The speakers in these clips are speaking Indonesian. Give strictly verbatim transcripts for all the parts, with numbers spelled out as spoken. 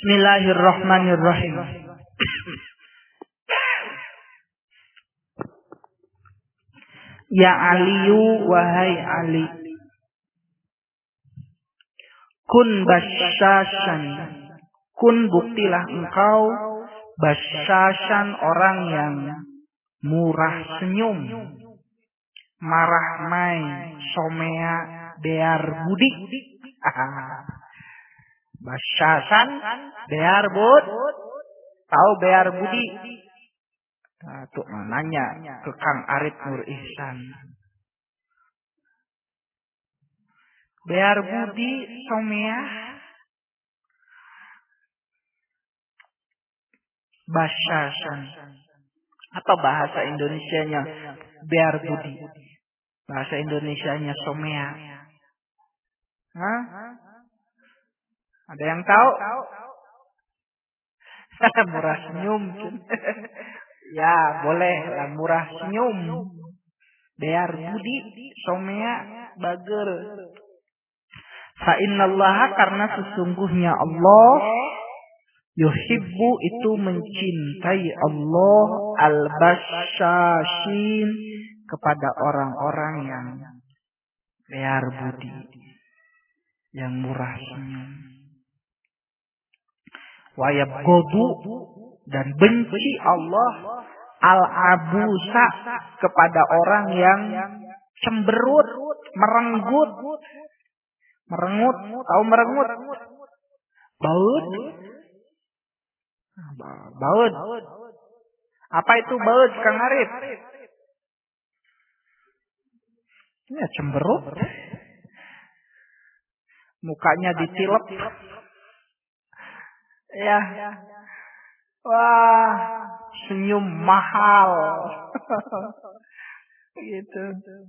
Bismillahirrahmanirrahim. Ya Aliyu, wahai Ali, kun basyashan, kun buktilah engkau basyashan, orang yang murah senyum, marah mai, somea bear budi. Basyashan bear bud, tahu bear budi? Nah, tuh nanya ke Kang Arif Nur Ihsan. Bear budi somea basyashan. Atau bahasa Indonesianya bear budi. Bahasa Indonesianya somea. Hah? Ada yang tahu? Murah senyum. Ya, boleh lah murah senyum. Bear budi, somea, bager. Fa innallaha, karena sesungguhnya Allah, yuhibbu, itu mencintai Allah, al-basyashin, kepada orang-orang yang bear budi, yang murah senyum. Wa yabghadu, dan benci Allah al-abusa, kepada orang yang cemberut, merenggut. Merengut, tahu merengut? Baut. Baut. Apa itu baut, Kang Arif? Ya, cemberut. Mukanya ditilep. Ya. Wah, senyum mahal. Gitu.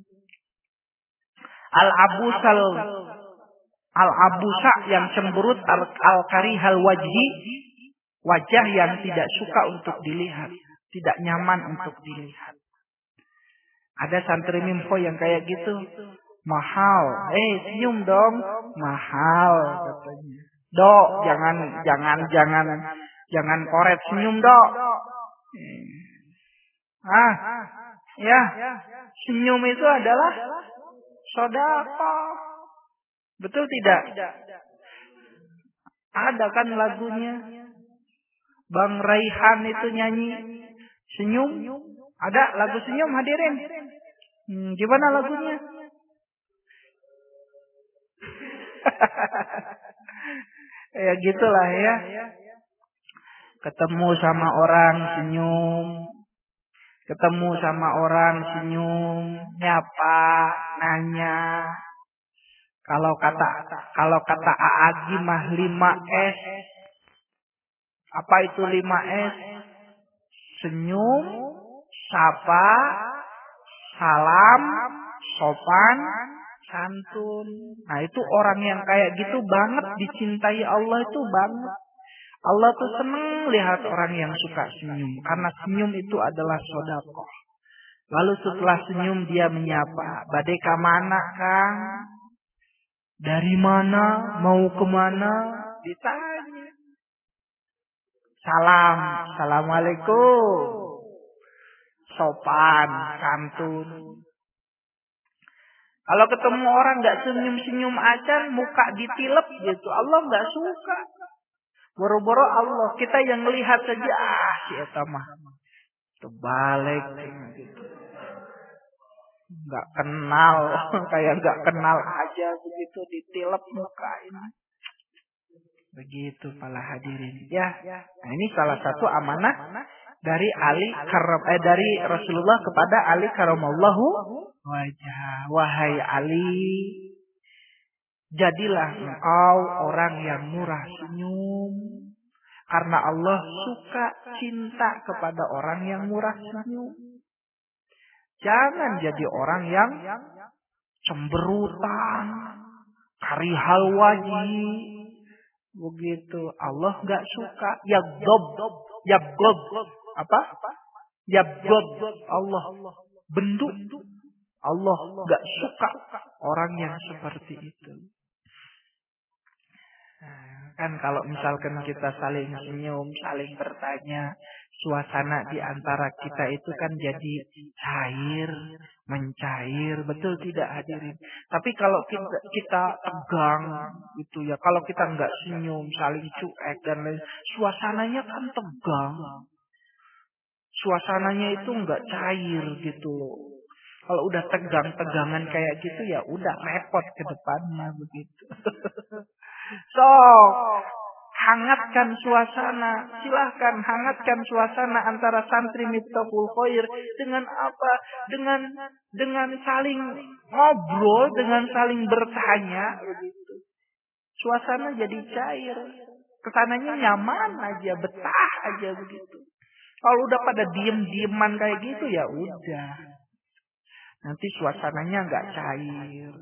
Al-abusal, al-abusa, yang cemberut, al-karihal wajhi, wajah yang tidak suka untuk dilihat, tidak nyaman untuk dilihat. Ada santri mimpo yang kayak gitu. Mahal. Eh, senyum dong. Mahal katanya. Dok, jangan jangan jangan jangan koret senyum, Dok. Ah, ya. Senyum itu adalah sedekah. Betul tidak? Ada kan lagunya. Bang Raihan itu nyanyi senyum. Ada lagu senyum, hadirin. Hmm, gimana lagunya? Ya gitulah ya. Ketemu sama orang senyum. Ketemu sama orang senyum, nyapa, nanya. Kalau kata kalau kata Aagi mah lima S. Apa itu lima S? Senyum, sapa, salam, sopan, santun. Nah, itu orang yang kayak gitu banget dicintai Allah, itu banget. Allah tuh seneng lihat orang yang suka senyum, karena senyum itu adalah sedekah. Lalu setelah senyum dia menyapa, "Bade ka mana, Kang? Dari mana? Mau kemana?" Ditanya. Salam, assalamualaikum. Sopan, santun. Kalau ketemu orang nggak senyum-senyum aja, muka ditilep gitu, Allah nggak suka. Boro-boro Allah, kita yang melihat saja, ah si eta mah terbalik gitu. Nggak kenal, kayak nggak kenal aja begitu ditilep muka ini. Begitu para hadirin. Ya, nah ini salah satu amanah dari Ali karam eh dari Rasulullah kepada Ali karamallahu wajah. Wahai Ali, jadilah engkau orang yang murah senyum, karena Allah suka cinta kepada orang yang murah senyum. Jangan jadi orang yang cemberutan, karihal wajhi. Begitu, Allah nggak suka. Yabgob, yabgob, apa? Yabgob, Allah bendu. Allah nggak suka orang yang seperti itu. Nah, kan kalau misalkan kita saling senyum, saling bertanya, suasana di antara kita itu kan jadi cair, mencair, betul tidak hadirin? Tapi kalau kita, kita tegang gitu ya, kalau kita nggak senyum, saling cuek dan lain, suasananya kan tegang. Suasananya itu nggak cair gitu loh. Kalau udah tegang-tegangan kayak gitu ya udah repot ke depannya begitu. So, hangatkan suasana. Silahkan hangatkan suasana antara santri Miftahul Khair dengan apa? Dengan dengan saling ngobrol, dengan saling bertanya begitu. Suasana jadi cair. Kesananya nyaman aja, betah aja begitu. Kalau udah pada diem-dieman kayak gitu ya udah. Nanti suasananya nggak cair.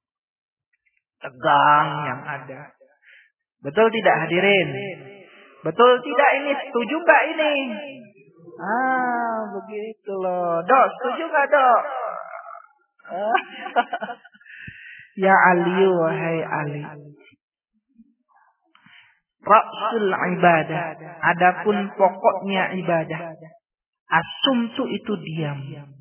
Tegang yang ada. Betul tidak hadirin? Betul tidak ini? Setuju nggak ini? Ah, begitu loh. Dok, setuju nggak dok? Ya Ali, wahai Ali. Ra'sul ibadah. Adapun pokoknya ibadah. Asumtu itu diam.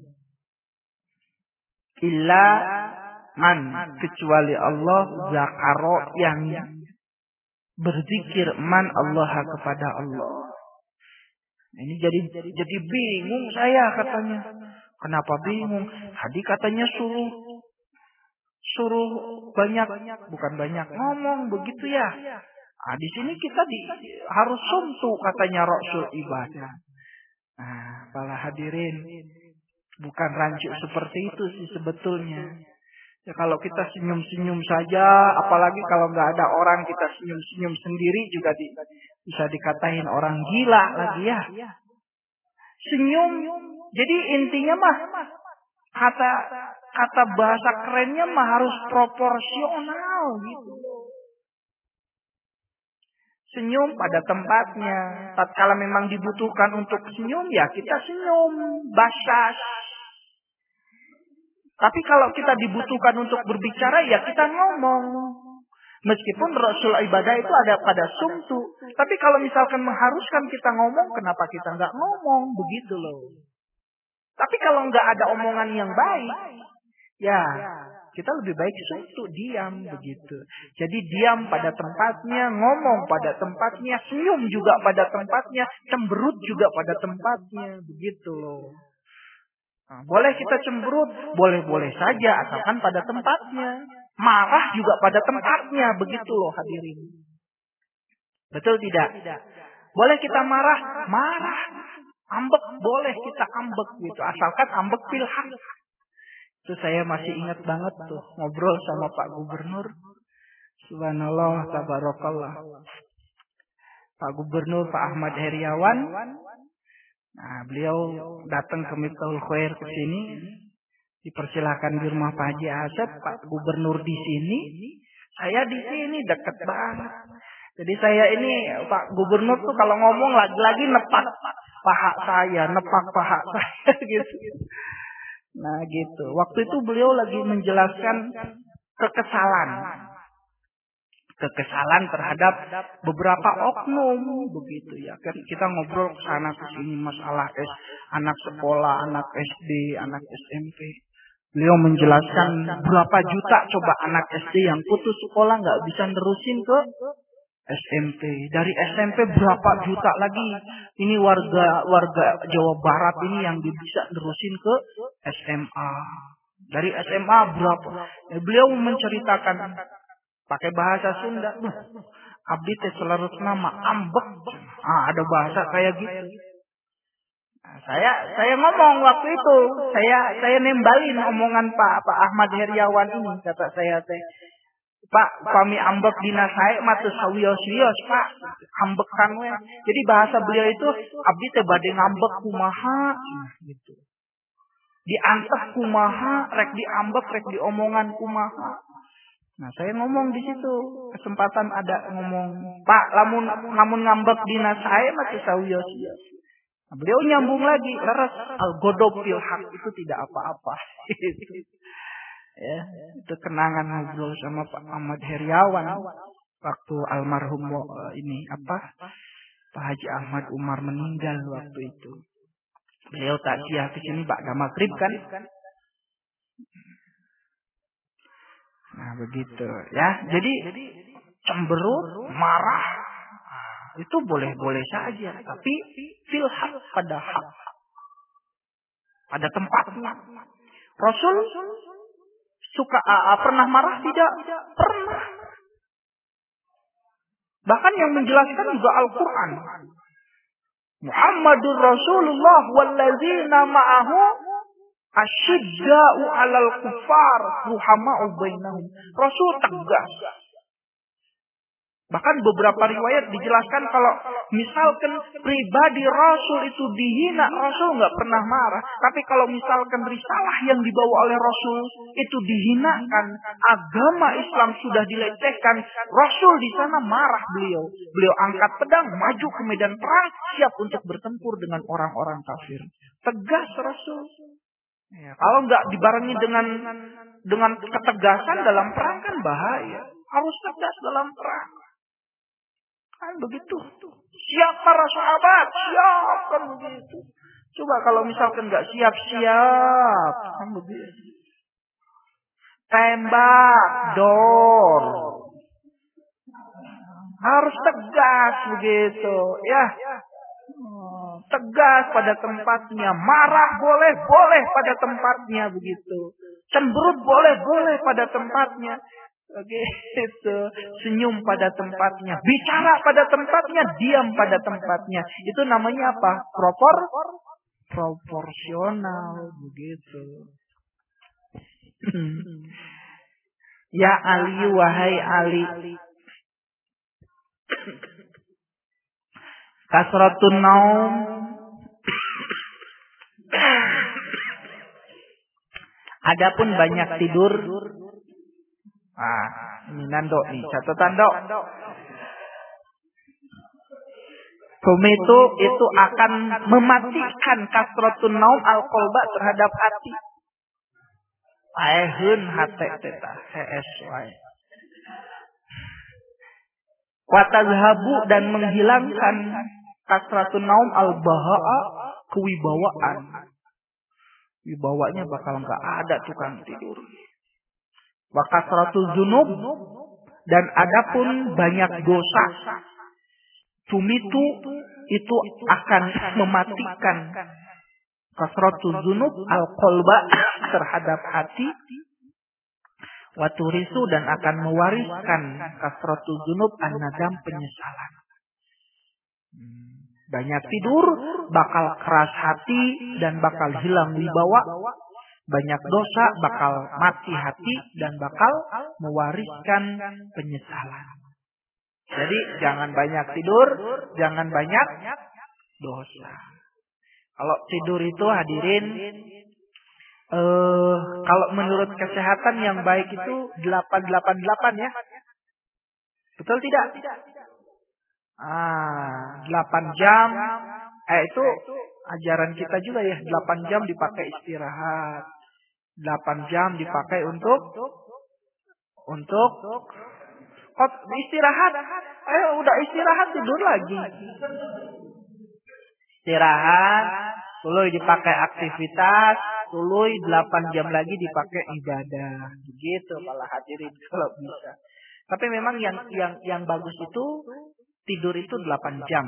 Illa man. Kecuali Allah zakaro yang berzikir man Allah kepada Allah. Ini jadi jadi bingung saya katanya. Kenapa bingung? Tadi katanya suruh suruh banyak, bukan banyak ngomong begitu ya. Nah, di sini kita di, harus sumtu katanya Rasul ibadah. Nah, para hadirin, bukan rancu seperti itu sih sebetulnya. Ya kalau kita senyum-senyum saja, apalagi kalau nggak ada orang kita senyum-senyum sendiri juga di, bisa dikatain orang gila lagi ya. Senyum. Jadi intinya mah kata kata bahasa kerennya mah harus proporsional gitu. Senyum pada tempatnya. Tatkala memang dibutuhkan untuk senyum ya kita senyum, basyas. Tapi kalau kita dibutuhkan untuk berbicara ya kita ngomong. Meskipun Rasul ibadah itu ada pada sumtu. Tapi kalau misalkan mengharuskan kita ngomong, kenapa kita nggak ngomong? Begitu loh. Tapi kalau nggak ada omongan yang baik, ya kita lebih baik sumtu, diam begitu. Jadi diam pada tempatnya, ngomong pada tempatnya, senyum juga pada tempatnya, cemberut juga pada tempatnya. Begitu loh. Nah, boleh kita cemberut, boleh-boleh saja, asalkan pada tempatnya. Marah juga pada tempatnya, begitu loh hadirin. Betul tidak? Boleh kita marah, marah. Ambek boleh kita ambek gitu, asalkan ambek pilhak. Itu saya masih ingat banget tuh ngobrol sama Pak Gubernur. Subhanallah, tabarakallah. Pak Gubernur Pak Ahmad Heriawan. Nah, beliau datang ke Miftahul Khair ke sini. Dipersilakan di rumah Pak Haji Asep, Pak Gubernur di sini, saya di sini dekat banget. Jadi saya ini Pak Gubernur tuh kalau ngomong lagi-lagi nepak paha saya, nepak paha saya gitu. Nah gitu. Waktu itu beliau lagi menjelaskan kekesalan. Kekesalan terhadap beberapa oknum begitu ya. Kan kita ngobrol ke sana ke sini masalah es, anak sekolah, anak S D, anak S M P. Beliau menjelaskan berapa juta coba anak S D yang putus sekolah nggak bisa nerusin ke S M P. Dari S M P berapa juta lagi ini warga warga Jawa Barat ini yang bisa nerusin ke S M A. Dari S M A berapa? Ya, beliau menceritakan pakai bahasa Sunda. Abdi teh selarut nama ambek. Ah, ada bahasa kayak gitu. Nah, saya saya ngomong waktu itu, saya saya nembalin omongan Pak Pak Ahmad Heriawan ini, kata saya teh. Pak, kami ambek dina sae mah teu sawios-wios, Pak. Ambekan we. Jadi bahasa beliau itu abdi teh bade ngambek kumaha gitu. Diantep kumaha, rek diambek, rek diomongan kumaha. Nah, saya ngomong di situ, kesempatan ada ngomong, Pak, lamun lamun ngambek dina sae mah teu sawios-wios. Nah, beliau nyambung lagi, leres al-godob fil haq itu tidak apa-apa. Ya, itu kenangan ngobrol sama Pak Ahmad Heriawan. waktu almarhum ini apa Pak Haji Ahmad Umar meninggal waktu itu. Beliau takziah ke sini ba'da maghrib kan. Nah begitu ya. Jadi cemberut, marah itu boleh-boleh saja, tapi fil haq, pada hak, pada tempatnya. Rasul suka uh, pernah marah tidak? Pernah. Bahkan yang menjelaskan juga Al-Quran. Muhammadur Rasulullah wallazina ma'ahu asyidda'u 'alal kuffar ruhama'u bainahum. Rasul tegas. Bahkan beberapa riwayat dijelaskan kalau misalkan pribadi Rasul itu dihina, Rasul nggak pernah marah. Tapi kalau misalkan risalah yang dibawa oleh Rasul itu dihinakan, agama Islam sudah dilecehkan, Rasul di sana marah beliau. Beliau angkat pedang, maju ke medan perang, siap untuk bertempur dengan orang-orang kafir. Tegas Rasul. Ya, kalau nggak dibarengi dengan dengan ketegasan dalam perang kan bahaya. Harus tegas dalam perang. Kan begitu. Siap para sahabat, siap kan begitu. Coba kalau misalkan nggak siap-siap, kan begitu. Tembak, dor. Harus tegas begitu, ya. Tegas pada tempatnya, marah boleh, boleh pada tempatnya begitu. Cemberut boleh, boleh pada tempatnya. Begitu, senyum pada tempatnya, bicara pada tempatnya, diam pada tempatnya. Itu namanya apa? Propor, proporsional begitu. Ya Ali, wahai Ali, kasratun naum, adapun banyak tidur. Ah, ini nando nih, catatan dok. Tumitu itu akan mematikan kasratun naum al-qalba terhadap hati. Aehun hate teta, cs wae. Watazhabu dan menghilangkan kasratun naum al-baha'a, kewibawaan. Wibawanya bakal nggak ada tukang tidur. Wa kasratul dzunub, dan adapun banyak dosa, tumitu itu akan mematikan kasratul dzunub al-qalba terhadap hati, wa turisu dan akan mewariskan kasratul dzunub an-nadam penyesalan. Banyak tidur bakal keras hati dan bakal hilang wibawa. Banyak dosa bakal mati hati dan bakal mewariskan penyesalan. Jadi jangan banyak tidur, jangan banyak dosa. Kalau tidur itu hadirin, eh, kalau menurut kesehatan yang baik itu delapan delapan delapan ya. Betul tidak? Ah, delapan jam. Eh itu ajaran kita juga ya, delapan jam dipakai istirahat. delapan jam dipakai untuk untuk kot, istirahat. Eh udah istirahat tidur lagi. Istirahat, tuluy dipakai aktivitas, tuluy delapan jam lagi dipakai ibadah. Begitu kalau hadirin kalau bisa. Tapi memang yang yang yang bagus itu tidur itu delapan jam.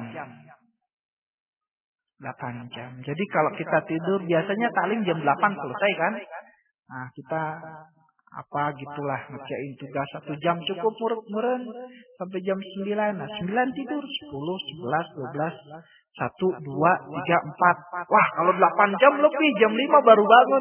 delapan jam. Jadi kalau kita tidur biasanya paling jam delapan selesai kan? Nah, kita apa gitulah ngerjain tugas satu jam cukup murun sampai jam sembilan. Nah, sembilan tidur, sepuluh, sebelas, dua belas, satu, dua, tiga, empat. Wah, kalau delapan jam lebih, jam lima baru bangun.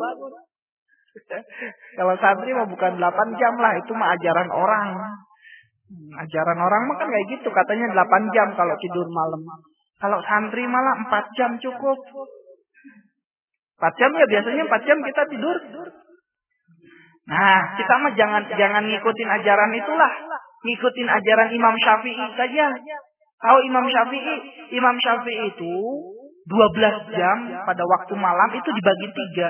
Kalau santri mah bukan delapan jam lah, itu mah ajaran orang. Ajaran orang mah kan kayak gitu, katanya delapan jam kalau tidur malam. Kalau santri malah empat jam cukup. empat jam ya biasanya empat jam kita tidur. Nah, kita mah jangan jangan ngikutin ajaran itulah. Ngikutin ajaran Imam Syafi'i saja. Tahu Imam Syafi'i? Imam Syafi'i itu dua belas jam pada waktu malam itu dibagi tiga.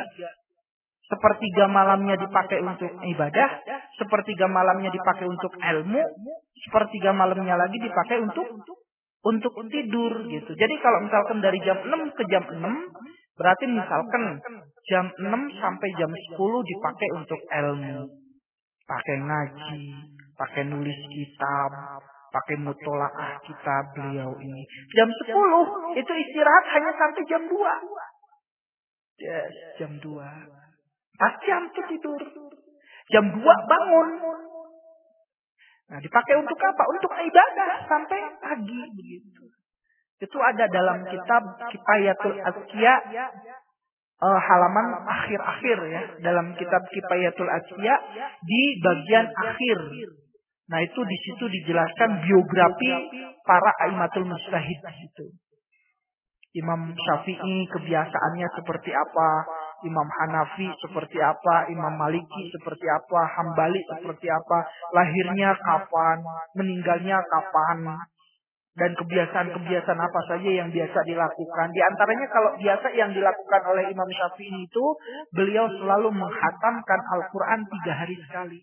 Sepertiga malamnya dipakai untuk ibadah, sepertiga malamnya dipakai untuk ilmu, sepertiga malamnya lagi dipakai untuk untuk tidur gitu. Jadi kalau misalkan dari jam enam ke jam enam, berarti misalkan jam enam sampai jam sepuluh dipakai untuk ilmu. Pakai ngaji, pakai nulis kitab, pakai mutolaah kitab beliau ini. Jam sepuluh itu istirahat hanya sampai jam dua. Yes, jam dua. Pas jam itu tidur. Jam dua bangun. Nah, dipakai untuk apa? Untuk ibadah sampai pagi begitu. Itu ada dalam kitab Kifayatul Azkiya uh, halaman akhir-akhir ya, dalam kitab Kifayatul Azkiya di bagian akhir. Nah, itu di situ dijelaskan biografi para aimatul mujtahid itu. Imam Syafi'i kebiasaannya seperti apa, Imam Hanafi seperti apa, Imam Maliki seperti apa, Hambali seperti apa, lahirnya kapan, meninggalnya kapan, dan kebiasaan-kebiasaan apa saja yang biasa dilakukan. Di antaranya kalau biasa yang dilakukan oleh Imam Syafi'i itu, beliau selalu menghatamkan Al-Quran tiga hari sekali.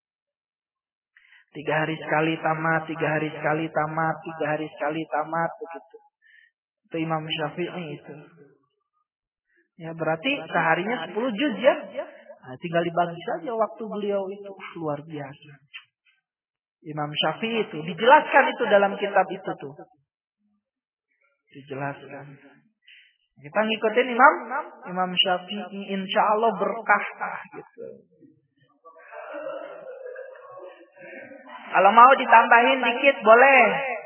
Tiga hari sekali tamat, tiga hari sekali tamat, tiga hari sekali tamat, begitu. Itu Imam Syafi'i itu. Ya berarti seharinya sepuluh juz ya. Nah, tinggal dibagi saja waktu beliau itu. Luar biasa. Imam Syafi'i itu dijelaskan itu dalam kitab itu tuh. Dijelaskan. Kita ngikutin Imam Imam Syafi'i, insya Allah berkah gitu. Kalau mau ditambahin dikit boleh.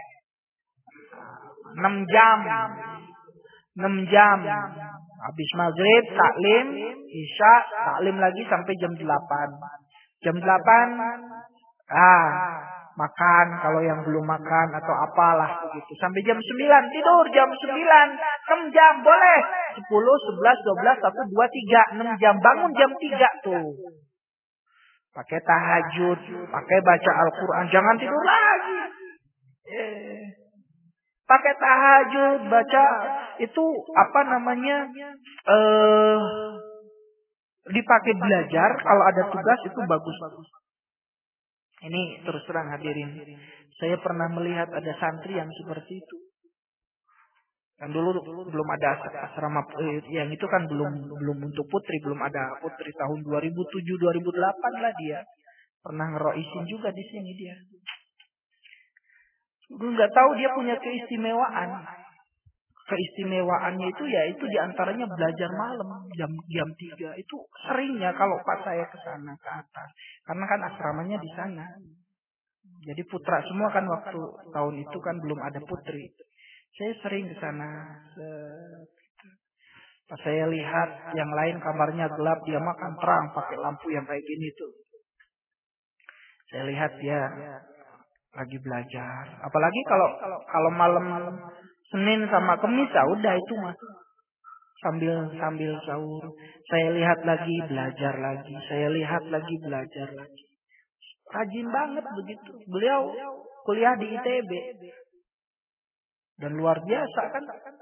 enam jam. enam jam. Habis maghrib, taklim, isya, taklim lagi sampai jam delapan. Jam delapan, ah, makan kalau yang belum makan atau apalah begitu. Sampai jam sembilan, tidur jam sembilan. enam jam boleh. sepuluh, sebelas, dua belas, satu, dua, tiga, enam jam. Bangun jam tiga tuh. Pakai tahajud, pakai baca Al-Quran. Jangan tidur lagi. Eh. Pakai tahajud, baca itu apa namanya? Eh, dipakai belajar. Kalau ada tugas itu bagus. Ini terus terang hadirin. Saya pernah melihat ada santri yang seperti itu. Kan dulu belum ada asrama eh, yang itu kan belum belum untuk putri, belum ada putri tahun dua ribu tujuh dua ribu delapan lah dia. Pernah ngeroisin juga di sini dia. Gue nggak tahu dia punya keistimewaan. Keistimewaannya itu ya itu diantaranya belajar malam jam jam tiga itu seringnya kalau pas saya ke sana ke atas karena kan asramanya di sana. Jadi putra semua kan waktu tahun itu kan belum ada putri. Saya sering ke sana. Pas saya lihat yang lain kamarnya gelap, dia makan terang pakai lampu yang kayak gini tuh. Saya lihat dia lagi belajar. Apalagi kalau kalau malam Senin sama Kamis ya udah itu mas. Sambil sambil sahur. Saya lihat lagi belajar lagi. Saya lihat lagi belajar lagi. Rajin banget begitu. Beliau kuliah di I T B. Dan luar biasa kan.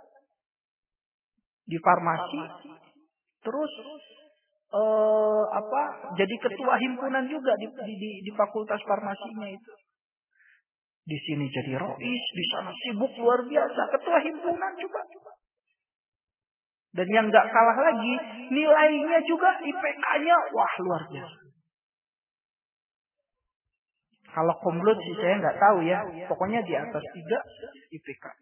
Di farmasi. Terus eh, apa? Jadi ketua himpunan juga di, di, di fakultas farmasinya itu. Di sini jadi rois, di sana sibuk luar biasa. Ketua himpunan juga. Dan yang gak kalah lagi, nilainya juga I P K-nya, wah luar biasa. Kalau komlut sih saya nggak tahu ya. Pokoknya di atas tiga I P K.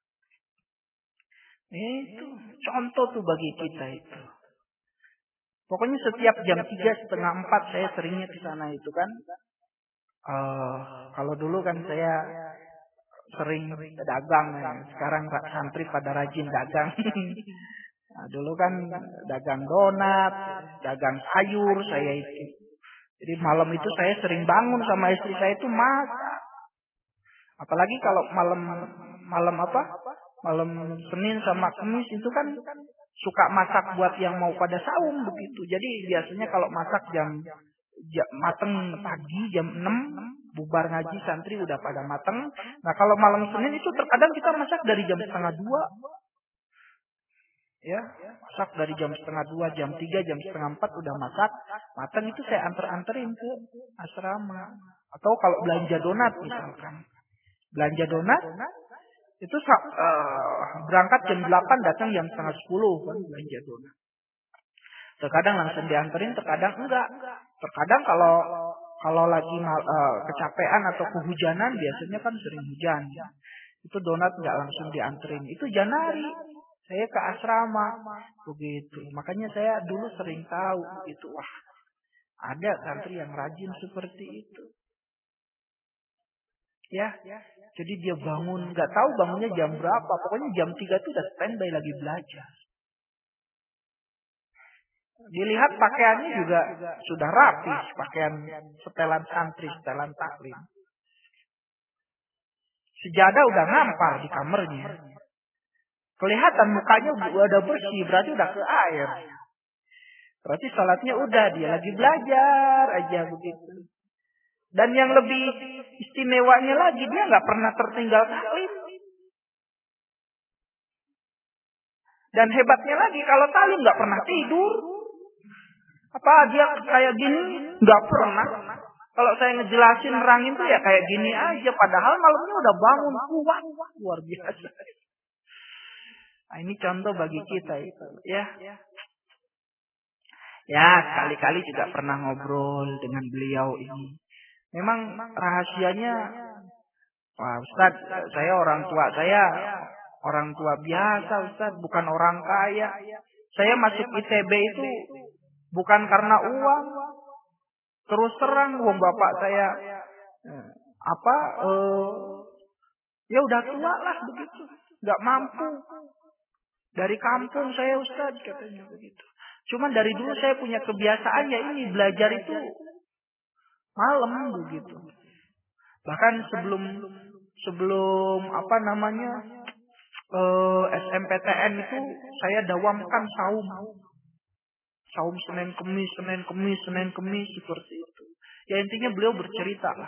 Itu contoh tuh bagi kita itu. Pokoknya setiap jam tiga setengah empat saya seringnya ke sana itu kan. Uh, kalau dulu kan saya sering dagang, ya. Sekarang santri pada rajin dagang. Nah, dulu kan dagang donat, dagang sayur saya itu. Jadi malam itu saya sering bangun sama istri saya itu masak. Apalagi kalau malam malam apa? Malam Senin sama Kamis itu kan suka masak buat yang mau pada saum begitu. Jadi biasanya kalau masak jam, jam mateng pagi jam enam bubar ngaji santri udah pada mateng. Nah kalau malam Senin itu terkadang kita masak dari jam setengah dua. Ya, masak dari jam setengah dua, jam tiga, jam setengah empat udah masak. Mateng itu saya anter-anterin ke asrama. Atau kalau belanja donat misalkan. Belanja donat itu uh, berangkat jam delapan, datang jam setengah sepuluh kan belanja donat. Terkadang langsung dianterin, terkadang enggak. Terkadang kalau kalau lagi uh, kecapean atau kehujanan, biasanya kan sering hujan. Itu donat enggak langsung dianterin. Itu Janari. Saya ke asrama. Begitu. Makanya saya dulu sering tahu gitu. Wah, ada santri yang rajin seperti itu. Ya, jadi dia bangun, nggak tahu bangunnya jam berapa. Pokoknya jam tiga itu udah standby lagi belajar. Dilihat pakaiannya juga sudah rapi, pakaian setelan santri, setelan taklim. Sejadah udah ngampar di kamarnya. Kelihatan mukanya udah bersih, berarti udah ke air. Berarti salatnya udah, dia lagi belajar aja begitu. Dan yang lebih istimewanya lagi, dia nggak pernah tertinggal taklim. Dan hebatnya lagi, kalau taklim nggak pernah tidur. Apa dia kayak gini? Nggak pernah. Kalau saya ngejelasin nerangin tuh ya kayak gini aja. Padahal malamnya udah bangun kuat, luar biasa. Nah, ini contoh bagi kita itu, ya. Ya, sekali-kali juga pernah ngobrol dengan beliau ini. Memang rahasianya, wah Ustaz, saya orang tua saya orang tua biasa Ustaz, bukan orang kaya. Saya masuk I T B itu bukan karena uang. Terus terang, uang bapak saya apa? Eh, ya udah tua lah begitu, nggak mampu. Dari kampung saya Ustaz, katanya begitu. Cuman dari dulu saya punya kebiasaan ya ini belajar itu malam begitu. Bahkan sebelum sebelum apa namanya eh, S M P T N itu saya dawamkan saum. Saum Senin Kemis, Senin Kemis, Senin Kemis seperti itu. Ya intinya beliau bercerita lah.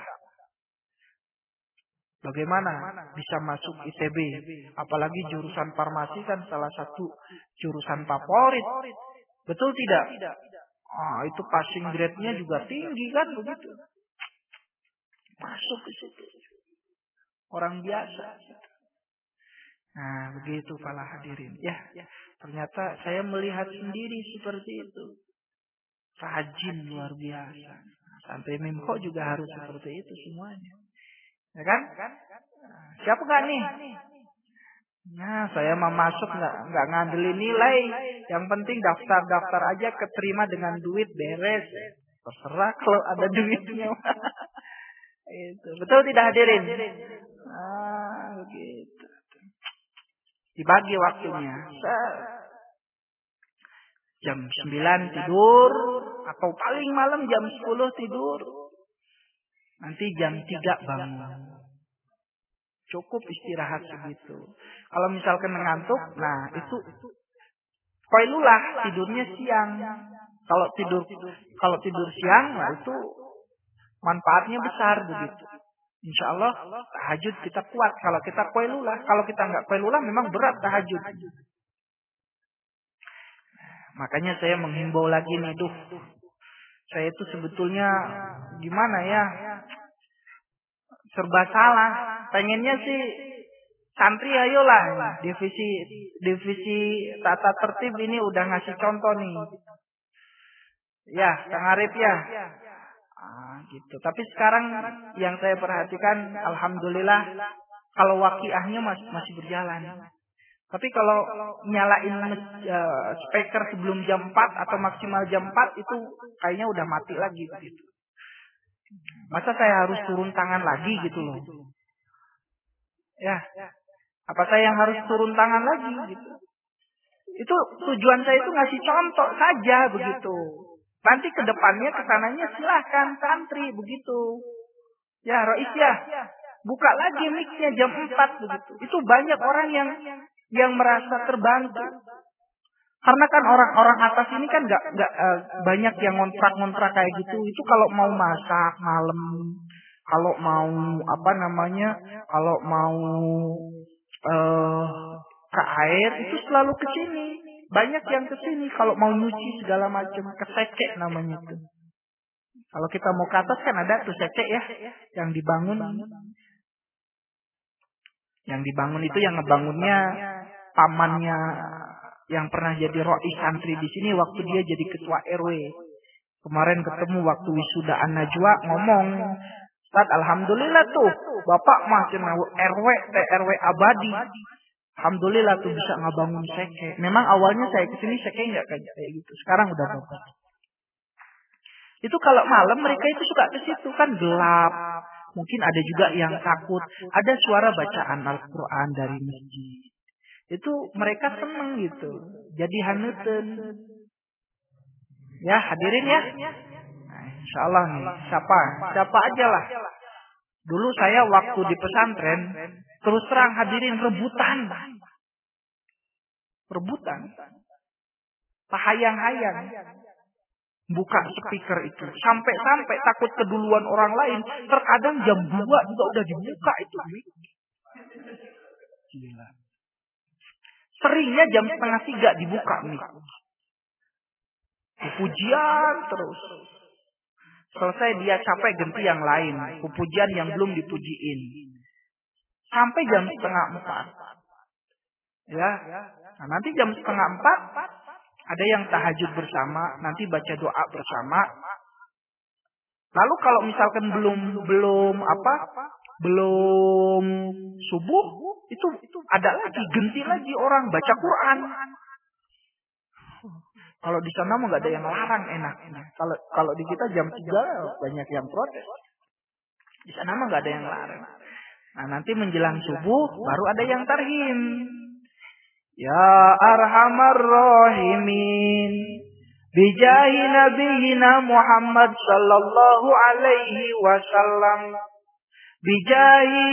Bagaimana bisa masuk I T B. Apalagi jurusan farmasi kan salah satu jurusan favorit. Betul tidak? Ah, itu passing grade-nya juga tinggi kan begitu. Masuk ke situ. Orang biasa. Nah, begitu para hadirin. Ya, ternyata saya melihat sendiri seperti itu. Rajin luar biasa. Sampai Mimho juga harus seperti itu semuanya. Ya kan? Siapa nggak nih? Nah, saya mau masuk nggak nggak ngandelin nilai. Yang penting daftar-daftar aja, keterima dengan duit, beres. Terserah kalau ada duitnya. Itu betul tidak hadirin? Ah, begitu. Dibagi waktunya. Jam sembilan tidur atau paling malam jam sepuluh tidur. Nanti jam tiga bangun. Cukup istirahat segitu. Kalau misalkan ngantuk, nah itu koilulah, tidurnya siang. Kalau tidur kalau tidur siang, nah itu manfaatnya besar begitu. Insya Allah tahajud kita kuat kalau kita koilulah. Kalau kita nggak koilulah memang berat tahajud. Makanya saya menghimbau lagi nih, duh, saya itu sebetulnya gimana ya, serba salah. Pengennya sih santri ayolah, divisi divisi tata tertib ini udah ngasih contoh nih. Ya, Kang Arif ya. Ah, gitu. Tapi sekarang yang saya perhatikan, alhamdulillah, kalau wakiahnya masih masih berjalan. Tapi kalau nyalain uh, speaker sebelum jam empat atau maksimal jam empat itu kayaknya udah mati lagi gitu. Masa saya harus turun tangan lagi gitu loh. Ya. Apa saya yang harus turun tangan lagi gitu. Itu tujuan saya itu ngasih contoh saja begitu. Nanti ke depannya kesananya silahkan santri begitu. Ya, Rois ya. Buka lagi mic-nya jam empat begitu. Itu banyak orang yang yang merasa terbantu. Karena kan orang-orang atas ini kan nggak nggak uh, banyak yang ngontrak-ngontrak kayak gitu. Itu kalau mau masak malam, kalau mau apa namanya, kalau mau uh, ke air itu selalu ke sini. Banyak yang ke sini kalau mau nyuci segala macam, kesekek namanya itu. Kalau kita mau ke atas kan ada tuh secek ya, yang dibangun. Yang dibangun itu yang ngebangunnya pamannya yang pernah jadi roi santri di sini waktu dia jadi ketua R W. Kemarin ketemu waktu wisuda An-Najwa ngomong, Ustaz, alhamdulillah tuh, Bapak mah cenah R W, R W abadi. Alhamdulillah tuh bisa ngebangun seke. Memang awalnya saya kesini seke nggak kayak gitu. Sekarang udah bagus. Itu kalau malam mereka itu suka ke situ kan gelap. Mungkin ada juga yang takut. Ada suara bacaan Al-Quran dari masjid. Itu mereka seneng gitu. Jadi hanuten. Ya hadirin ya. Nah, insya Allah nih. Siapa? Siapa aja lah. Dulu saya waktu di pesantren. Terus terang hadirin rebutan. Rebutan. Pahayang-hayang. Buka speaker itu. Sampai-sampai takut keduluan orang lain. Terkadang jam dua juga udah dibuka itu. Gila. Seringnya jam setengah tiga dibuka nih. Pujian terus. Selesai dia capek ganti yang lain. Pujian yang belum dipujiin. Sampai jam setengah empat. Ya. Nah, nanti jam setengah empat. Ada yang tahajud bersama. Nanti baca doa bersama. Lalu kalau misalkan belum belum apa? Belum subuh. Itu, itu ada lagi. Ganti lagi orang baca Quran. Kalau di sana mah nggak ada yang larang enaknya. Kalau kalau di kita jam tiga banyak yang protes. Di sana mah nggak ada yang larang. Nah nanti menjelang subuh baru ada yang tarhim. Ya arhamar rahimin. Bijahi nabiyina Muhammad sallallahu alaihi wasallam. Bijahi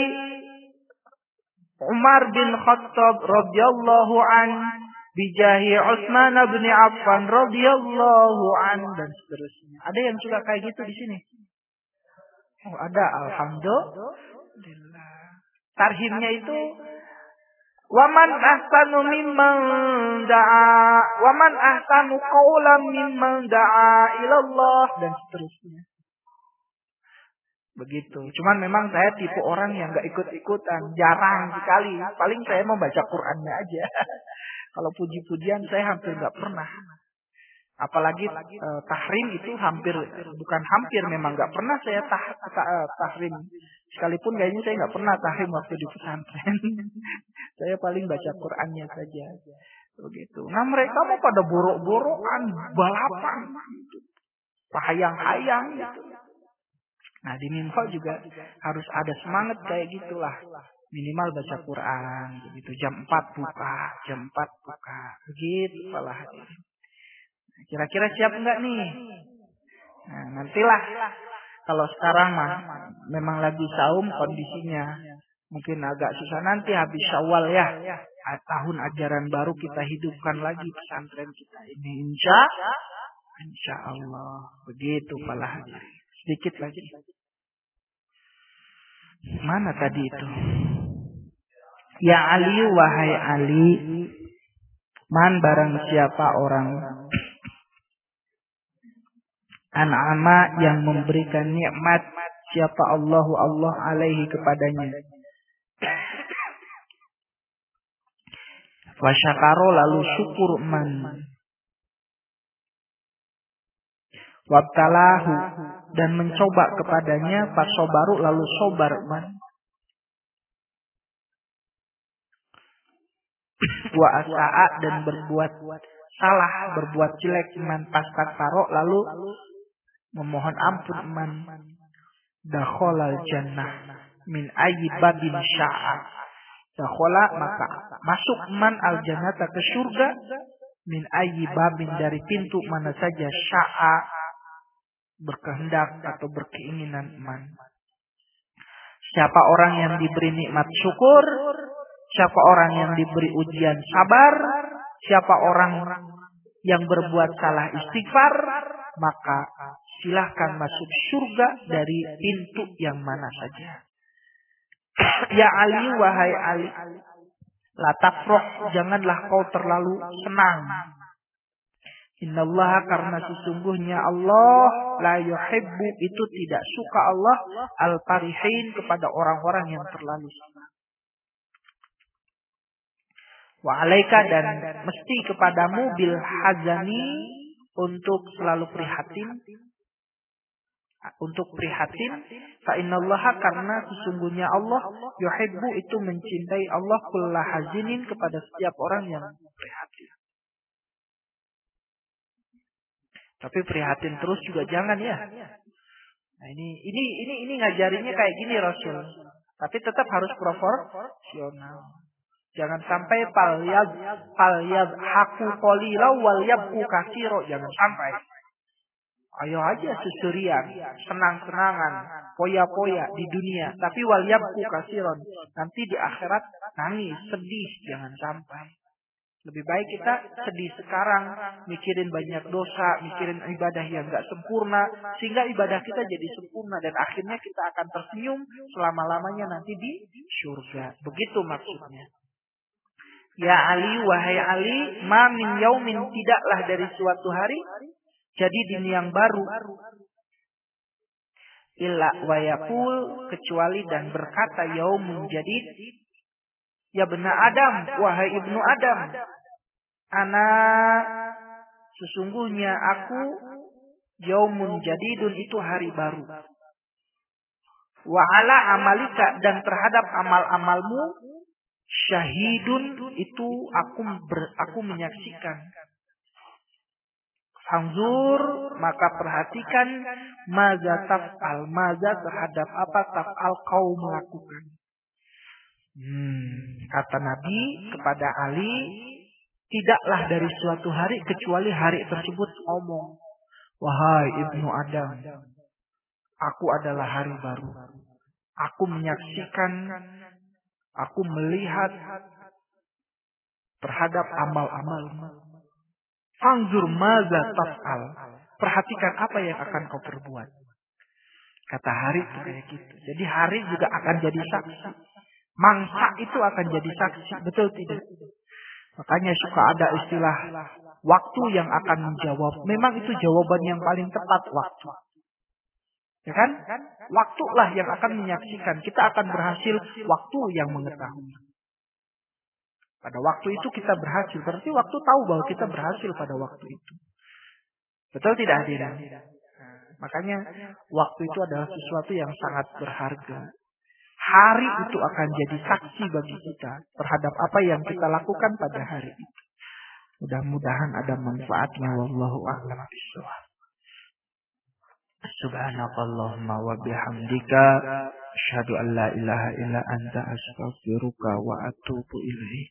Umar bin Khattab radhiyallahu anhu. Bijahi Utsman bin Affan radhiyallahu an dan seterusnya. Ada yang suka kayak gitu di sini? Oh, ada, alhamdulillah. Tarhimnya itu waman ahsanu mimman da'a waman ahsanu qaulan mimman da'a ilallah dan seterusnya. Begitu. Cuman memang saya tipe orang yang enggak ikut-ikutan, jarang sekali. Paling saya mau baca Qur'annya aja. Kalau puji-pujian saya hampir nggak pernah. Apalagi eh, tahrim itu hampir, bukan hampir, memang nggak pernah saya tah, tah, tahrim. Sekalipun kayaknya saya nggak pernah tahrim waktu di pesantren. Saya paling baca Qur'annya saja. Begitu. Nah mereka mau pada borok-borokan, balapan. Gitu. Pahayang-hayang gitu. Nah di Minfal juga harus ada semangat kayak gitulah. Minimal baca Quran, begitu. Jam empat buka, jam empat buka. Begitu pola hadirin. Kira-kira siap enggak nih? Nah, nantilah. Kalau sekarang mah memang lagi saum kondisinya. Mungkin agak susah nanti habis Syawal ya. Tahun ajaran baru kita hidupkan lagi pesantren kita ini. Insya, insya Allah. Begitu pola hadirin. Sedikit lagi. Mana tadi itu? Ya Ali, wahai Ali, man barang siapa orang an'ama yang memberikan nikmat siapa Allahu Allah alaihi kepadanya. Wa syakaro lalu syukur man. Wabtalahu dan mencoba kepadanya fasobaru lalu sobar man. Wa asa'a dan berbuat salah, berbuat jelek man pastakfaro lalu memohon ampun man. Dakhalal jannah min ayyi babin sya'a. Dakhala maka masuk man al jannata ke surga min ayyi babin dari pintu mana saja sya'a berkehendak atau berkeinginan man. Siapa orang yang diberi nikmat syukur, siapa orang yang diberi ujian sabar, siapa orang yang berbuat salah istighfar, maka silahkan masuk surga dari pintu yang mana saja. Ya Ali, wahai Ali, la tafroh, janganlah kau terlalu senang. Innallaha karena sesungguhnya Allah la yuhibbu itu tidak suka Allah al-farihin kepada orang-orang yang terlalu senang. Wa alaika dan mesti kepadamu bil hazani untuk selalu prihatin. Untuk prihatin, fa innallaha karena sesungguhnya Allah yuhibbu itu mencintai Allah kullu hazinin kepada setiap orang yang prihatin. Tapi prihatin terus juga jangan ya. Nah, ini ini ini ini ngajarinnya kayak gini Rasul. Tapi tetap harus proporsional. Jangan sampai pal yab pal yab haku qalila wal yabku katsira, jangan sampai. Ayo aja susurian, senang-senangan, poya-poya di dunia, tapi wal yabku katsiran. Nanti di akhirat nangis, sedih, jangan sampai. Lebih baik kita sedih sekarang, mikirin banyak dosa, mikirin ibadah yang gak sempurna, sehingga ibadah kita jadi sempurna dan akhirnya kita akan tersenyum selama-lamanya nanti di surga. Begitu maksudnya. Ya Ali, wahai Ali, ma min yaumin tidaklah dari suatu hari jadi dini yang baru. Illa wa yaqul kecuali dan berkata yaumun jadid. Ya benar Adam, wahai ibnu Adam. Ana sesungguhnya aku yaumun jadidun itu hari baru. Wa ala amalika dan terhadap amal-amalmu syahidun itu aku ber, aku menyaksikan. Fanzur maka perhatikan maza taf'al maza terhadap apa taf'al kau melakukan. Hmm, kata Nabi kepada Ali, tidaklah dari suatu hari kecuali hari tersebut ngomong, wahai ibnu Adam, aku adalah hari baru. Aku menyaksikan, aku melihat terhadap amal-amalmu. Fanzur maza taf'al. Perhatikan apa yang akan kau perbuat. Kata hari itu kayak gitu. Jadi hari juga akan jadi saksi. Mangsa itu akan jadi saksi. Betul tidak? Makanya suka ada istilah waktu yang akan menjawab. Memang itu jawaban yang paling tepat, waktu. Ya kan? Waktulah yang akan menyaksikan. Kita akan berhasil, waktu yang mengetahui. Pada waktu itu kita berhasil. Berarti waktu tahu bahwa kita berhasil pada waktu itu. Betul tidak hadirin? Makanya waktu itu adalah sesuatu yang sangat berharga. Hari itu akan jadi saksi bagi kita terhadap apa yang kita lakukan pada hari itu. Mudah-mudahan ada manfaatnya. Wallahu a'lam bishawab. Subhanakallahumma wa bihamdika asyhadu an la ilaha illa anta astaghfiruka wa atubu ilaik.